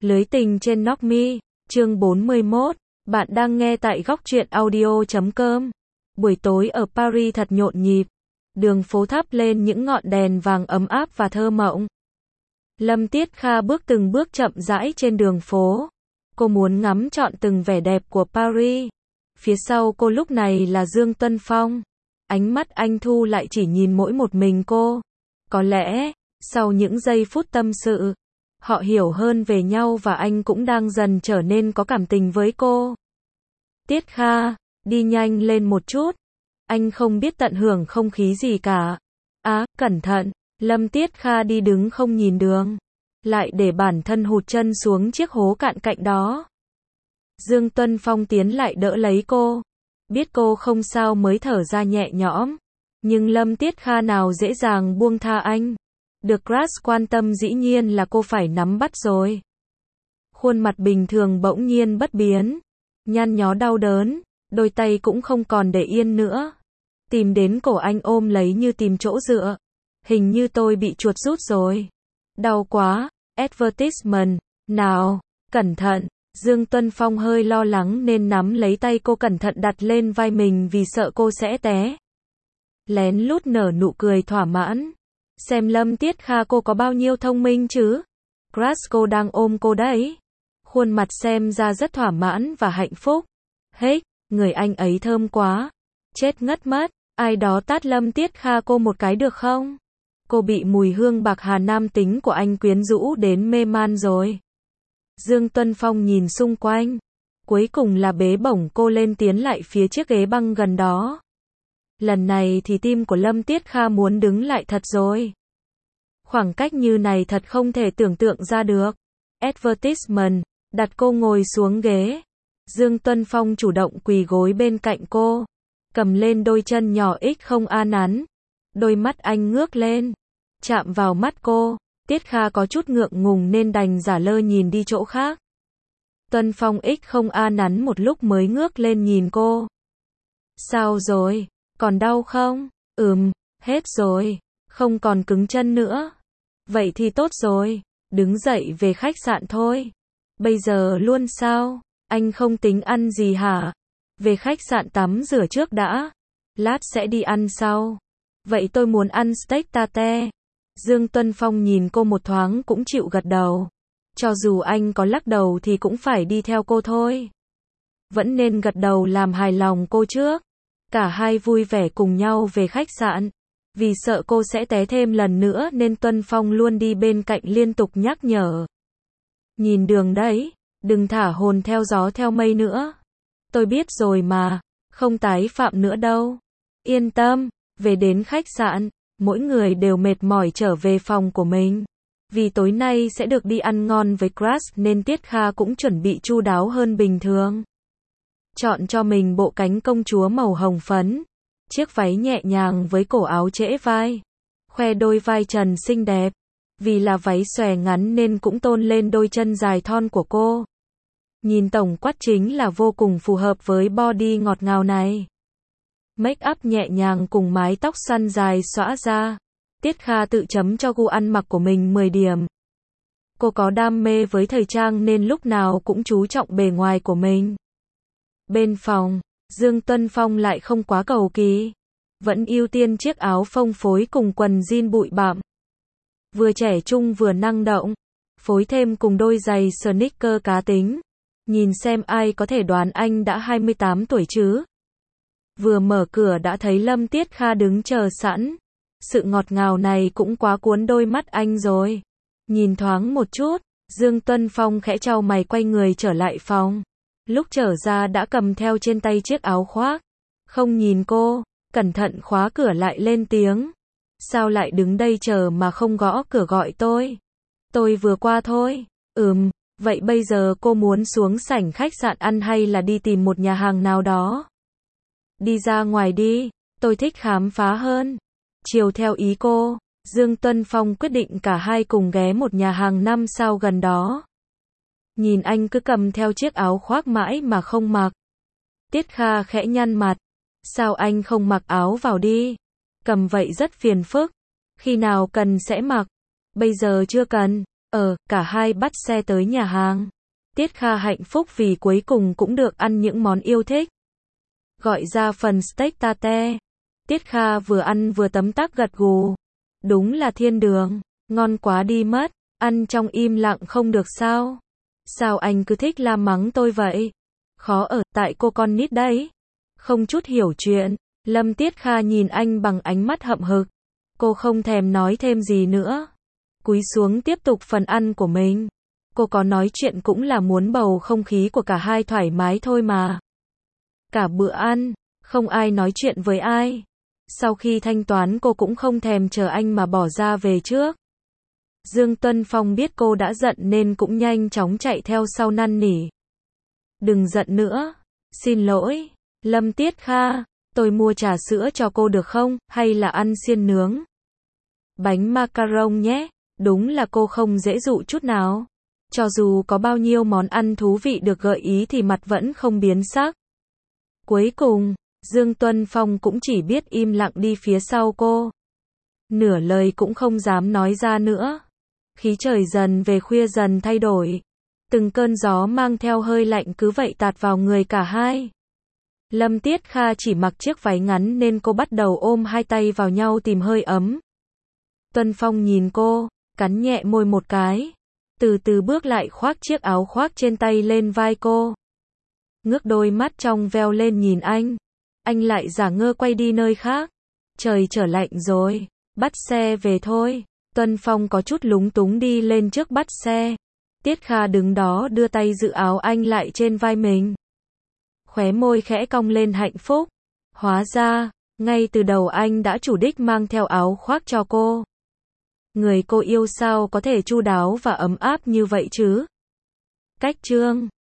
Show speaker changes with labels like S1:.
S1: Lưới tình trên Knock Me, chương 41, bạn đang nghe tại góc truyện audio.com. Buổi tối ở Paris thật nhộn nhịp, đường phố thắp lên những ngọn đèn vàng ấm áp và thơ mộng. Lâm Tiết Kha bước từng bước chậm rãi trên đường phố. Cô muốn ngắm trọn từng vẻ đẹp của Paris. Phía sau cô lúc này là Dương Tuân Phong. Ánh mắt anh thu lại chỉ nhìn mỗi một mình cô. Có lẽ, sau những giây phút tâm sự, họ hiểu hơn về nhau và anh cũng đang dần trở nên có cảm tình với cô. Tiết Kha, đi nhanh lên một chút. Anh không biết tận hưởng không khí gì cả. Cẩn thận. Lâm Tiết Kha đi đứng không nhìn đường, lại để bản thân hụt chân xuống chiếc hố cạn cạnh đó. Dương Tuân Phong tiến lại đỡ lấy cô. Biết cô không sao mới thở ra nhẹ nhõm. Nhưng Lâm Tiết Kha nào dễ dàng buông tha anh. Được Grass quan tâm dĩ nhiên là cô phải nắm bắt rồi. Khuôn mặt bình thường bỗng nhiên bất biến. Nhăn nhó đau đớn, đôi tay cũng không còn để yên nữa. Tìm đến cổ anh ôm lấy như tìm chỗ dựa. Hình như tôi bị chuột rút rồi. Đau quá. Advertisement. Nào, cẩn thận. Dương Tuân Phong hơi lo lắng nên nắm lấy tay cô cẩn thận đặt lên vai mình vì sợ cô sẽ té. Lén lút nở nụ cười thỏa mãn. Xem Lâm Tiết Kha cô có bao nhiêu thông minh chứ. Grass cô đang ôm cô đấy. Khuôn mặt xem ra rất thỏa mãn và hạnh phúc. Người anh ấy thơm quá. Chết ngất mất. Ai đó tát Lâm Tiết Kha cô một cái được không? Cô bị mùi hương bạc hà nam tính của anh quyến rũ đến mê man rồi. Dương Tuân Phong nhìn xung quanh. Cuối cùng là bế bổng cô lên tiến lại phía chiếc ghế băng gần đó. Lần này thì tim của Lâm Tiết Kha muốn đứng lại thật rồi. Khoảng cách như này thật không thể tưởng tượng ra được. Advertisement, đặt cô ngồi xuống ghế. Dương Tuân Phong chủ động quỳ gối bên cạnh cô. Cầm lên đôi chân nhỏ không a nắn. Đôi mắt anh ngước lên. Chạm vào mắt cô. Tiết Kha có chút ngượng ngùng nên đành giả lơ nhìn đi chỗ khác. Tuân Phong không a nắn một lúc mới ngước lên nhìn cô. Sao rồi? Còn đau không? Hết rồi. Không còn cứng chân nữa. Vậy thì tốt rồi. Đứng dậy về khách sạn thôi. Bây giờ luôn sao? Anh không tính ăn gì hả? Về khách sạn tắm rửa trước đã. Lát sẽ đi ăn sau. Vậy tôi muốn ăn steak tate. Dương Tuân Phong nhìn cô một thoáng cũng chịu gật đầu. Cho dù anh có lắc đầu thì cũng phải đi theo cô thôi. Vẫn nên gật đầu làm hài lòng cô trước. Cả hai vui vẻ cùng nhau về khách sạn. Vì sợ cô sẽ té thêm lần nữa nên Tuân Phong luôn đi bên cạnh liên tục nhắc nhở. Nhìn đường đấy, đừng thả hồn theo gió theo mây nữa. Tôi biết rồi mà, không tái phạm nữa đâu. Yên tâm, về đến khách sạn, mỗi người đều mệt mỏi trở về phòng của mình. Vì tối nay sẽ được đi ăn ngon với Grass nên Tiết Kha cũng chuẩn bị chu đáo hơn bình thường. Chọn cho mình bộ cánh công chúa màu hồng phấn. Chiếc váy nhẹ nhàng với cổ áo trễ vai. Khoe đôi vai trần xinh đẹp. Vì là váy xòe ngắn nên cũng tôn lên đôi chân dài thon của cô. Nhìn tổng quát chính là vô cùng phù hợp với body ngọt ngào này. Make up nhẹ nhàng cùng mái tóc xoăn dài xõa ra. Tiết Kha tự chấm cho gu ăn mặc của mình 10 điểm. Cô có đam mê với thời trang nên lúc nào cũng chú trọng bề ngoài của mình. Bên phòng, Dương Tuân Phong lại không quá cầu kỳ. Vẫn ưu tiên chiếc áo phông phối cùng quần jean bụi bặm. Vừa trẻ trung vừa năng động. Phối thêm cùng đôi giày sneaker cá tính. Nhìn xem ai có thể đoán anh đã 28 tuổi chứ. Vừa mở cửa đã thấy Lâm Tiết Kha đứng chờ sẵn. Sự ngọt ngào này cũng quá cuốn đôi mắt anh rồi. Nhìn thoáng một chút, Dương Tuân Phong khẽ chau mày quay người trở lại phòng. Lúc trở ra đã cầm theo trên tay chiếc áo khoác. Không nhìn cô, cẩn thận khóa cửa lại lên tiếng. Sao lại đứng đây chờ mà không gõ cửa gọi tôi? Tôi vừa qua thôi. Vậy bây giờ cô muốn xuống sảnh khách sạn ăn hay là đi tìm một nhà hàng nào đó? Đi ra ngoài đi, tôi thích khám phá hơn. Chiều theo ý cô, Dương Tuân Phong quyết định cả hai cùng ghé một nhà hàng 5 sao gần đó. Nhìn anh cứ cầm theo chiếc áo khoác mãi mà không mặc. Tiết Kha khẽ nhăn mặt. Sao anh không mặc áo vào đi? Cầm vậy rất phiền phức. Khi nào cần sẽ mặc. Bây giờ chưa cần. Cả hai bắt xe tới nhà hàng. Tiết Kha hạnh phúc vì cuối cùng cũng được ăn những món yêu thích. Gọi ra phần steak tate. Tiết Kha vừa ăn vừa tấm tắc gật gù. Đúng là thiên đường, ngon quá đi mất, ăn trong im lặng không được sao? Sao anh cứ thích la mắng tôi vậy? Khó ở, tại cô con nít đấy. Không chút hiểu chuyện, Lâm Tiết Kha nhìn anh bằng ánh mắt hậm hực. Cô không thèm nói thêm gì nữa. Cúi xuống tiếp tục phần ăn của mình. Cô có nói chuyện cũng là muốn bầu không khí của cả hai thoải mái thôi mà. Cả bữa ăn, không ai nói chuyện với ai. Sau khi thanh toán cô cũng không thèm chờ anh mà bỏ ra về trước. Dương Tuân Phong biết cô đã giận nên cũng nhanh chóng chạy theo sau năn nỉ. Đừng giận nữa. Xin lỗi, Lâm Tiết Kha, tôi mua trà sữa cho cô được không, hay là ăn xiên nướng? Bánh macaron nhé, đúng là cô không dễ dụ chút nào. Cho dù có bao nhiêu món ăn thú vị được gợi ý thì mặt vẫn không biến sắc. Cuối cùng, Dương Tuân Phong cũng chỉ biết im lặng đi phía sau cô. Nửa lời cũng không dám nói ra nữa. Khí trời dần về khuya dần thay đổi. Từng cơn gió mang theo hơi lạnh cứ vậy tạt vào người cả hai. Lâm Tiết Kha chỉ mặc chiếc váy ngắn nên cô bắt đầu ôm hai tay vào nhau tìm hơi ấm. Tuân Phong nhìn cô, cắn nhẹ môi một cái. Từ từ bước lại khoác chiếc áo khoác trên tay lên vai cô. Ngước đôi mắt trong veo lên nhìn anh. Anh lại giả ngơ quay đi nơi khác. Trời trở lạnh rồi, bắt xe về thôi. Tuân Phong có chút lúng túng đi lên trước bắt xe. Tiết Kha đứng đó đưa tay giữ áo anh lại trên vai mình. Khóe môi khẽ cong lên hạnh phúc. Hóa ra, ngay từ đầu anh đã chủ đích mang theo áo khoác cho cô. Người cô yêu sao có thể chu đáo và ấm áp như vậy chứ? Cách chương